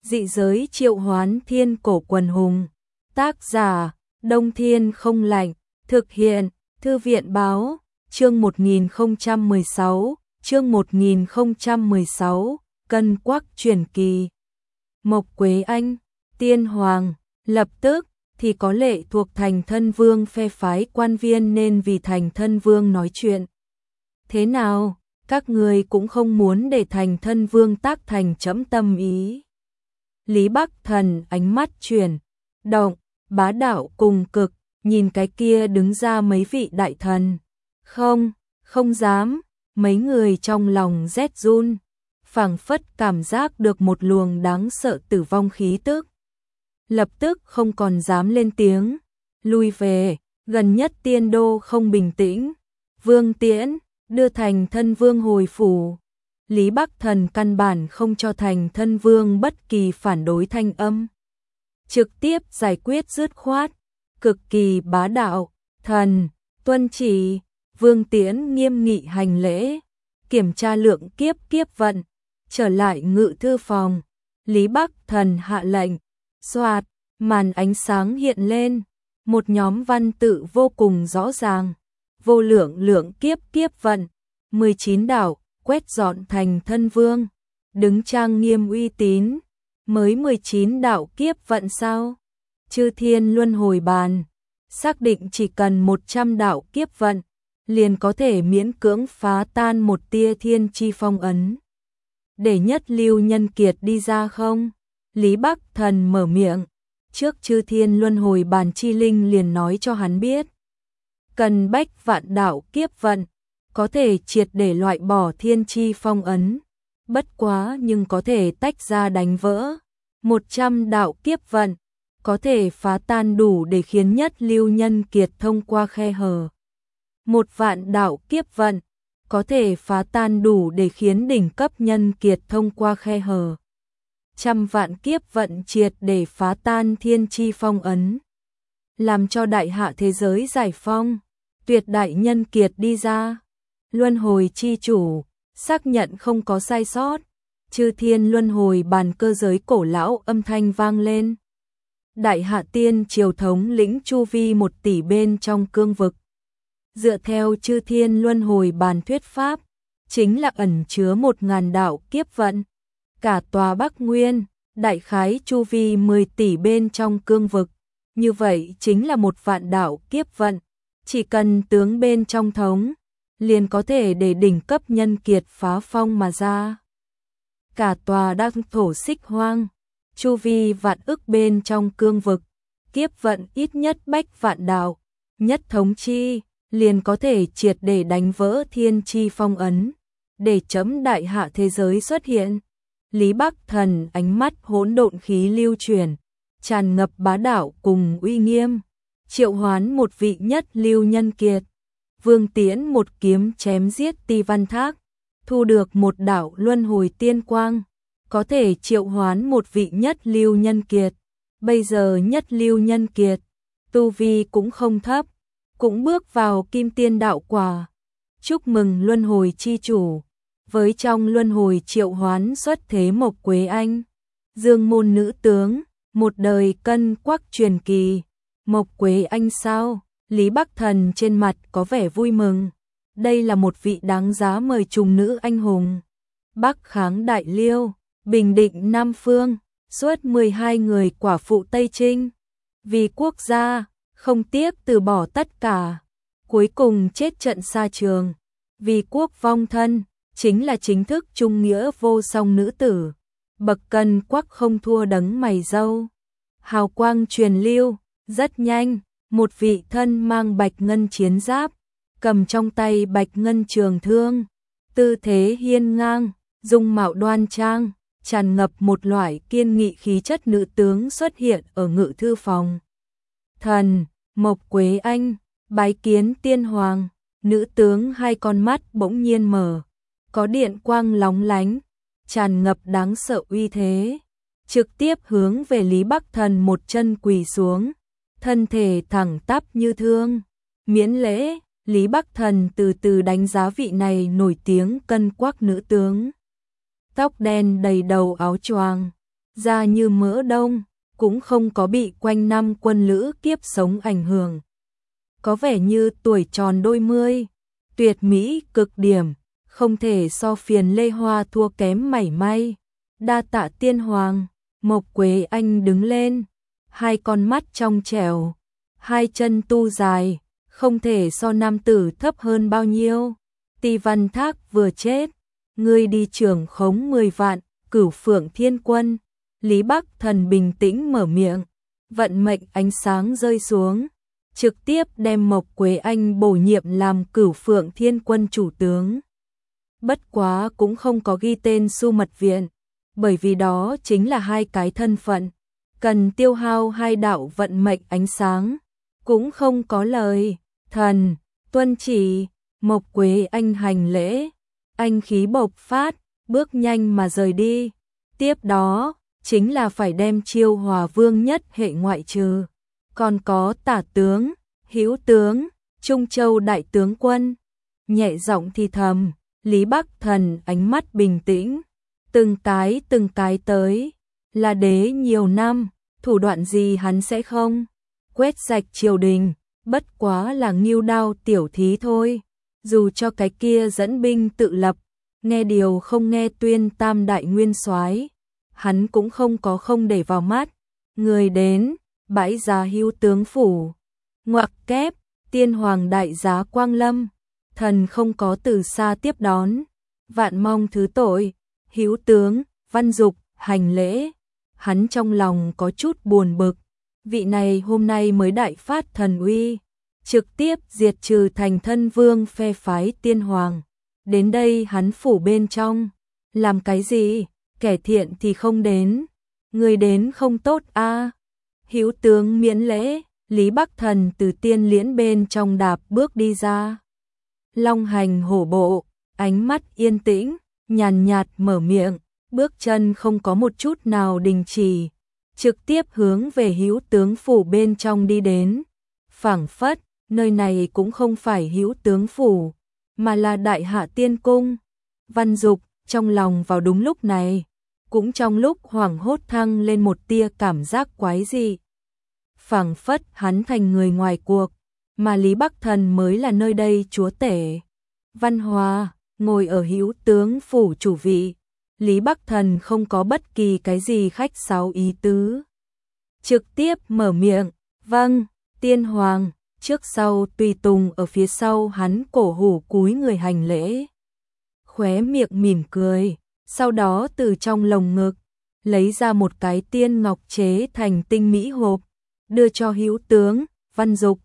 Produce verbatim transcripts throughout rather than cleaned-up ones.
Dị giới triệu hoán thiên cổ quần hùng. Tác giả, Đông Thiên không lạnh. Thực hiện, Thư viện báo, chương một nghìn không trăm mười sáu, chương một nghìn không trăm mười sáu, Cân Quắc truyền kỳ. Mộc Quế Anh, tiên hoàng, lập tức thì có lệ thuộc thành thân vương phe phái quan viên nên vì thành thân vương nói chuyện. Thế nào, các người cũng không muốn để thành thân vương tác thành trẫm tâm ý. Lý Bắc Thần ánh mắt chuyển động, bá đạo cùng cực, nhìn cái kia đứng ra mấy vị đại thần. Không, không dám, mấy người trong lòng rét run, phảng phất cảm giác được một luồng đáng sợ tử vong khí tức. Lập tức không còn dám lên tiếng, lui về, gần nhất tiên đô không bình tĩnh. Vương Tiễn, đưa thành thân vương hồi phủ. Lý Bắc Thần căn bản không cho thành thân vương bất kỳ phản đối thanh âm. Trực tiếp giải quyết dứt khoát, cực kỳ bá đạo. Thần, tuân chỉ. Vương Tiễn nghiêm nghị hành lễ, kiểm tra lượng kiếp kiếp vận, trở lại ngự thư phòng. Lý Bắc Thần hạ lệnh, xoạt, màn ánh sáng hiện lên, một nhóm văn tự vô cùng rõ ràng. Vô lượng lượng kiếp kiếp vận, mười chín đảo, quét dọn thành thân vương, đứng trang nghiêm uy tín. Mới mười chín đạo kiếp vận sao? Chư thiên luân hồi bàn, xác định chỉ cần một trăm đạo kiếp vận, liền có thể miễn cưỡng phá tan một tia thiên chi phong ấn. Để nhất lưu nhân kiệt đi ra không? Lý Bắc Thần mở miệng, trước chư thiên luân hồi bàn chi linh liền nói cho hắn biết. Cần bách vạn đạo kiếp vận, có thể triệt để loại bỏ thiên chi phong ấn. Bất quá nhưng có thể tách ra đánh vỡ. Một trăm đạo kiếp vận, có thể phá tan đủ để khiến nhất lưu nhân kiệt thông qua khe hở. Một vạn đạo kiếp vận, có thể phá tan đủ để khiến đỉnh cấp nhân kiệt thông qua khe hở. Trăm vạn kiếp vận triệt để phá tan thiên chi phong ấn. Làm cho đại hạ thế giới giải phong, tuyệt đại nhân kiệt đi ra. Luân hồi chi chủ, xác nhận không có sai sót. Chư thiên luân hồi bàn cơ giới cổ lão âm thanh vang lên. Đại hạ tiên triều thống lĩnh chu vi một tỷ bên trong cương vực. Dựa theo chư thiên luân hồi bàn thuyết pháp, chính là ẩn chứa một ngàn đạo kiếp vận. Cả tòa Bắc Nguyên, đại khái chu vi mười tỷ bên trong cương vực. Như vậy chính là một vạn đạo kiếp vận. Chỉ cần tướng bên trong thống, liền có thể để đỉnh cấp nhân kiệt phá phong mà ra. Cả tòa đăng thổ xích hoang, chu vi vạn ức bên trong cương vực, kiếp vận ít nhất bách vạn đạo, nhất thống chi, liền có thể triệt để đánh vỡ thiên chi phong ấn, để chấm đại hạ thế giới xuất hiện. Lý Bắc Thần ánh mắt hỗn độn khí lưu chuyển, tràn ngập bá đạo cùng uy nghiêm, triệu hoán một vị nhất lưu nhân kiệt. Vương Tiễn một kiếm chém giết Ti Văn Thác, thu được một đạo luân hồi tiên quang, có thể triệu hoán một vị nhất lưu nhân kiệt. Bây giờ nhất lưu nhân kiệt, tu vi cũng không thấp, cũng bước vào kim tiên đạo quả. Chúc mừng luân hồi chi chủ, với trong luân hồi triệu hoán xuất thế Mộc Quế Anh, dương môn nữ tướng, một đời cân quắc truyền kỳ. Mộc Quế Anh sao? Lý Bắc Thần trên mặt có vẻ vui mừng. Đây là một vị đáng giá mời trùng nữ anh hùng. Bắc kháng Đại Liêu, bình định Nam Phương, suốt mười hai người quả phụ Tây Trinh. Vì quốc gia, không tiếc từ bỏ tất cả. Cuối cùng chết trận xa trường. Vì quốc vong thân, chính là chính thức trung nghĩa vô song nữ tử. Bậc cân quắc không thua đấng mày râu. Hào quang truyền lưu, rất nhanh. Một vị thân mang bạch ngân chiến giáp, cầm trong tay bạch ngân trường thương, tư thế hiên ngang, dung mạo đoan trang, tràn ngập một loại kiên nghị khí chất nữ tướng xuất hiện ở ngự thư phòng. Thần, Mộc Quế Anh, bái kiến tiên hoàng. Nữ tướng hai con mắt bỗng nhiên mở, có điện quang lóng lánh, tràn ngập đáng sợ uy thế, trực tiếp hướng về Lý Bắc Thần một chân quỳ xuống. Thân thể thẳng tắp như thương, miễn lễ. Lý Bắc Thần từ từ đánh giá vị này nổi tiếng cân quắc nữ tướng. Tóc đen đầy đầu áo choàng, da như mỡ đông, cũng không có bị quanh năm quân lữ kiếp sống ảnh hưởng. Có vẻ như tuổi tròn đôi mươi, tuyệt mỹ cực điểm, không thể so phiền Lê Hoa thua kém mảy may. Đa tạ tiên hoàng. Mộc Quế Anh đứng lên, hai con mắt trong trẻo, hai chân tu dài, không thể so nam tử thấp hơn bao nhiêu. Ti Văn Thác vừa chết, ngươi đi trưởng khống mười vạn, Cửu Phượng Thiên Quân. Lý Bắc Thần bình tĩnh mở miệng, vận mệnh ánh sáng rơi xuống, trực tiếp đem Mộc Quế Anh bổ nhiệm làm Cửu Phượng Thiên Quân chủ tướng. Bất quá cũng không có ghi tên Su Mật Viện, bởi vì đó chính là hai cái thân phận, cần tiêu hao hai đạo vận mệnh ánh sáng, cũng không có lời. Thần, tuân chỉ. Mộc Quế Anh hành lễ, anh khí bộc phát, bước nhanh mà rời đi. Tiếp đó, chính là phải đem Chiêu Hòa Vương nhất hệ ngoại trừ. Còn có tả tướng, hữu tướng, Trung Châu đại tướng quân. Nhẹ giọng thì thầm, Lý Bắc Thần ánh mắt bình tĩnh. Từng cái từng cái tới, là đế nhiều năm, thủ đoạn gì hắn sẽ không quét sạch triều đình, bất quá là ngưu đao tiểu thí thôi. Dù cho cái kia dẫn binh tự lập, nghe điều không nghe tuyên tam đại nguyên soái, hắn cũng không có không để vào mắt. Người đến, bãi giá hữu tướng phủ, ngoặc kép, tiên hoàng đại giá Quang Lâm, thần không có từ xa tiếp đón, vạn mong thứ tội. Hữu tướng, Văn Dục, hành lễ. Hắn trong lòng có chút buồn bực, vị này hôm nay mới đại phát thần uy, trực tiếp diệt trừ thành thân vương phe phái tiên hoàng. Đến đây hắn phủ bên trong, làm cái gì, kẻ thiện thì không đến, người đến không tốt a. À. Hữu tướng miễn lễ, Lý Bắc Thần từ tiên liễn bên trong đạp bước đi ra. Long hành hổ bộ, ánh mắt yên tĩnh, nhàn nhạt mở miệng, bước chân không có một chút nào đình chỉ, trực tiếp hướng về hữu tướng phủ bên trong đi đến. Phảng phất, nơi này cũng không phải hữu tướng phủ, mà là Đại Hạ Tiên Cung. Văn Dục trong lòng vào đúng lúc này, cũng trong lúc hoảng hốt thăng lên một tia cảm giác quái dị. Phảng phất hắn thành người ngoài cuộc, mà Lý Bắc Thần mới là nơi đây chúa tể. Văn Hòa ngồi ở hữu tướng phủ chủ vị, Lý Bắc Thần không có bất kỳ cái gì khách sáo ý tứ. Trực tiếp mở miệng, vâng, tiên hoàng, trước sau tùy tùng ở phía sau hắn cổ hủ cúi người hành lễ. Khóe miệng mỉm cười, sau đó từ trong lồng ngực, lấy ra một cái tiên ngọc chế thành tinh mỹ hộp, đưa cho hữu tướng, Văn Dục.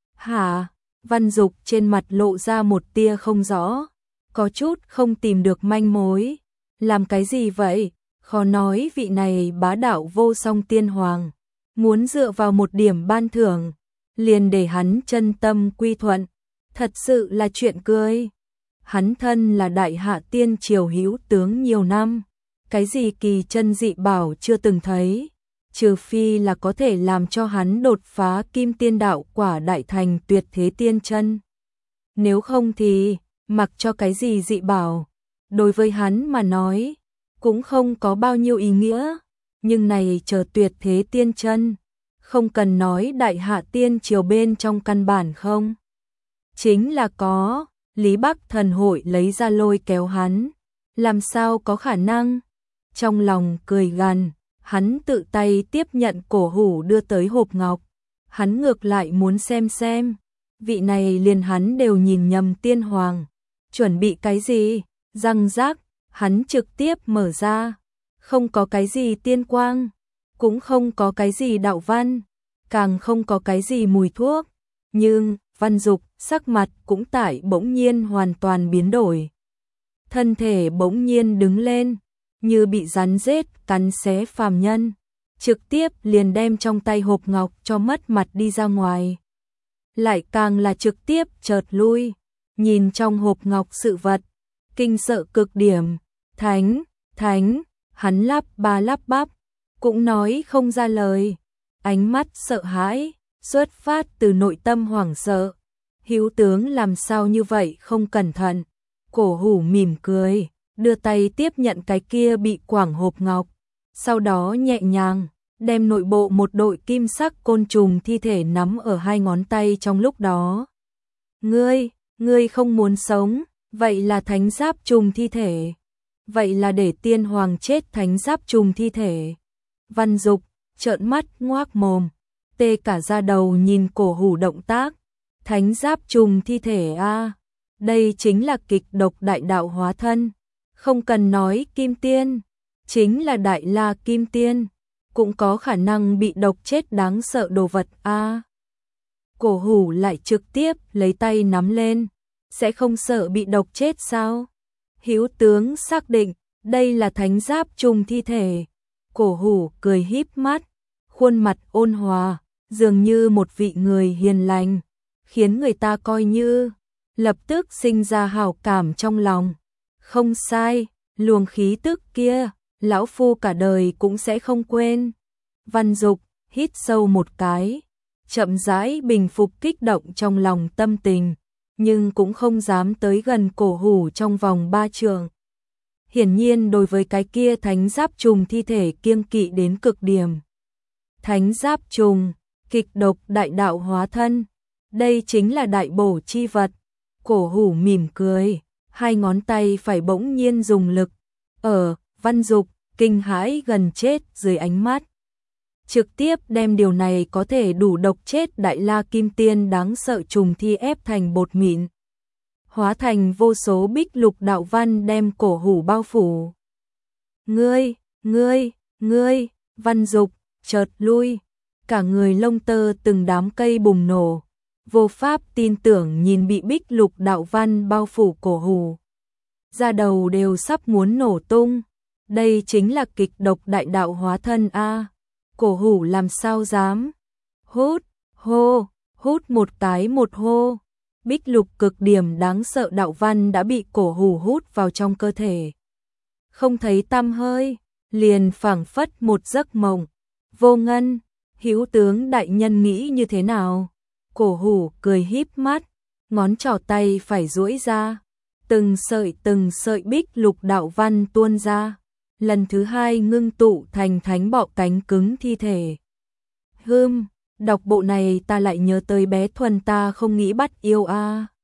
Hả? Văn Dục trên mặt lộ ra một tia không rõ, có chút không tìm được manh mối. Làm cái gì vậy? Khó nói vị này bá đạo vô song tiên hoàng, muốn dựa vào một điểm ban thưởng, liền để hắn chân tâm quy thuận. Thật sự là chuyện cười. Hắn thân là Đại Hạ Tiên triều hữu tướng nhiều năm, cái gì kỳ chân dị bảo chưa từng thấy, trừ phi là có thể làm cho hắn đột phá kim tiên đạo quả đại thành tuyệt thế tiên chân. Nếu không thì, mặc cho cái gì dị bảo, đối với hắn mà nói, cũng không có bao nhiêu ý nghĩa. Nhưng này chờ tuyệt thế tiên chân, không cần nói Đại Hạ Tiên triều bên trong căn bản không. Chính là có, Lý Bắc Thần hội lấy ra lôi kéo hắn, làm sao có khả năng. Trong lòng cười gằn, hắn tự tay tiếp nhận cổ hủ đưa tới hộp ngọc. Hắn ngược lại muốn xem xem, vị này liền hắn đều nhìn nhầm tiên hoàng. Chuẩn bị cái gì? Răng rác, hắn trực tiếp mở ra. Không có cái gì tiên quang, cũng không có cái gì đạo văn, càng không có cái gì mùi thuốc. Nhưng, Văn Dục, sắc mặt cũng tại bỗng nhiên hoàn toàn biến đổi. Thân thể bỗng nhiên đứng lên, như bị rắn rết cắn xé phàm nhân, trực tiếp liền đem trong tay hộp ngọc cho mất mặt đi ra ngoài. Lại càng là trực tiếp chợt lui, nhìn trong hộp ngọc sự vật, kinh sợ cực điểm. Thánh, thánh, hắn lắp ba lắp bắp, cũng nói không ra lời, ánh mắt sợ hãi, xuất phát từ nội tâm hoảng sợ. Hữu tướng làm sao như vậy không cẩn thận. Cổ hủ mỉm cười, đưa tay tiếp nhận cái kia bị quảng hộp ngọc, sau đó nhẹ nhàng đem nội bộ một đội kim sắc côn trùng thi thể nắm ở hai ngón tay trong lúc đó. Ngươi, ngươi không muốn sống, vậy là thánh giáp trùng thi thể. Vậy là để tiên hoàng chết thánh giáp trùng thi thể. Văn Dục trợn mắt ngoác mồm, tê cả da đầu nhìn Cổ Hủ động tác. Thánh giáp trùng thi thể a, đây chính là kịch độc đại đạo hóa thân. Không cần nói kim tiên, chính là đại la kim tiên, cũng có khả năng bị độc chết đáng sợ đồ vật a. Cổ Hủ lại trực tiếp lấy tay nắm lên, sẽ không sợ bị độc chết sao? Hữu tướng xác định, đây là thánh giáp trùng thi thể. Cổ Hủ cười híp mắt, khuôn mặt ôn hòa, dường như một vị người hiền lành, khiến người ta coi như lập tức sinh ra hảo cảm trong lòng. Không sai, luồng khí tức kia, lão phu cả đời cũng sẽ không quên. Văn Dục hít sâu một cái, chậm rãi bình phục kích động trong lòng tâm tình, nhưng cũng không dám tới gần Cổ Hủ trong vòng ba trượng. Hiển nhiên đối với cái kia thánh giáp trùng thi thể kiêng kỵ đến cực điểm. Thánh giáp trùng, kịch độc đại đạo hóa thân, đây chính là đại bổ chi vật. Cổ Hủ mỉm cười, hai ngón tay phải bỗng nhiên dùng lực. Ở, Văn Dục kinh hãi gần chết dưới ánh mắt. Trực tiếp đem điều này có thể đủ độc chết đại la kim tiên đáng sợ trùng thi ép thành bột mịn. Hóa thành vô số bích lục đạo văn đem Cổ Hủ bao phủ. Ngươi, ngươi, ngươi, Văn Dục chợt lui, cả người lông tơ từng đám cây bùng nổ, vô pháp tin tưởng nhìn bị bích lục đạo văn bao phủ Cổ Hủ. Da đầu đều sắp muốn nổ tung, đây chính là kịch độc đại đạo hóa thân a. Cổ Hủ làm sao dám? Hút, hô, hút một cái một hô. Bích lục cực điểm đáng sợ đạo văn đã bị Cổ Hủ hút vào trong cơ thể. Không thấy tăm hơi, liền phảng phất một giấc mộng. Vô Ngân, hữu tướng đại nhân nghĩ như thế nào? Cổ Hủ cười híp mắt, ngón trỏ tay phải duỗi ra, từng sợi từng sợi bích lục đạo văn tuôn ra, lần thứ hai ngưng tụ thành thánh bọ cánh cứng thi thể. Hừm, đọc bộ này ta lại nhớ tới bé Thuần ta không nghĩ bắt yêu a.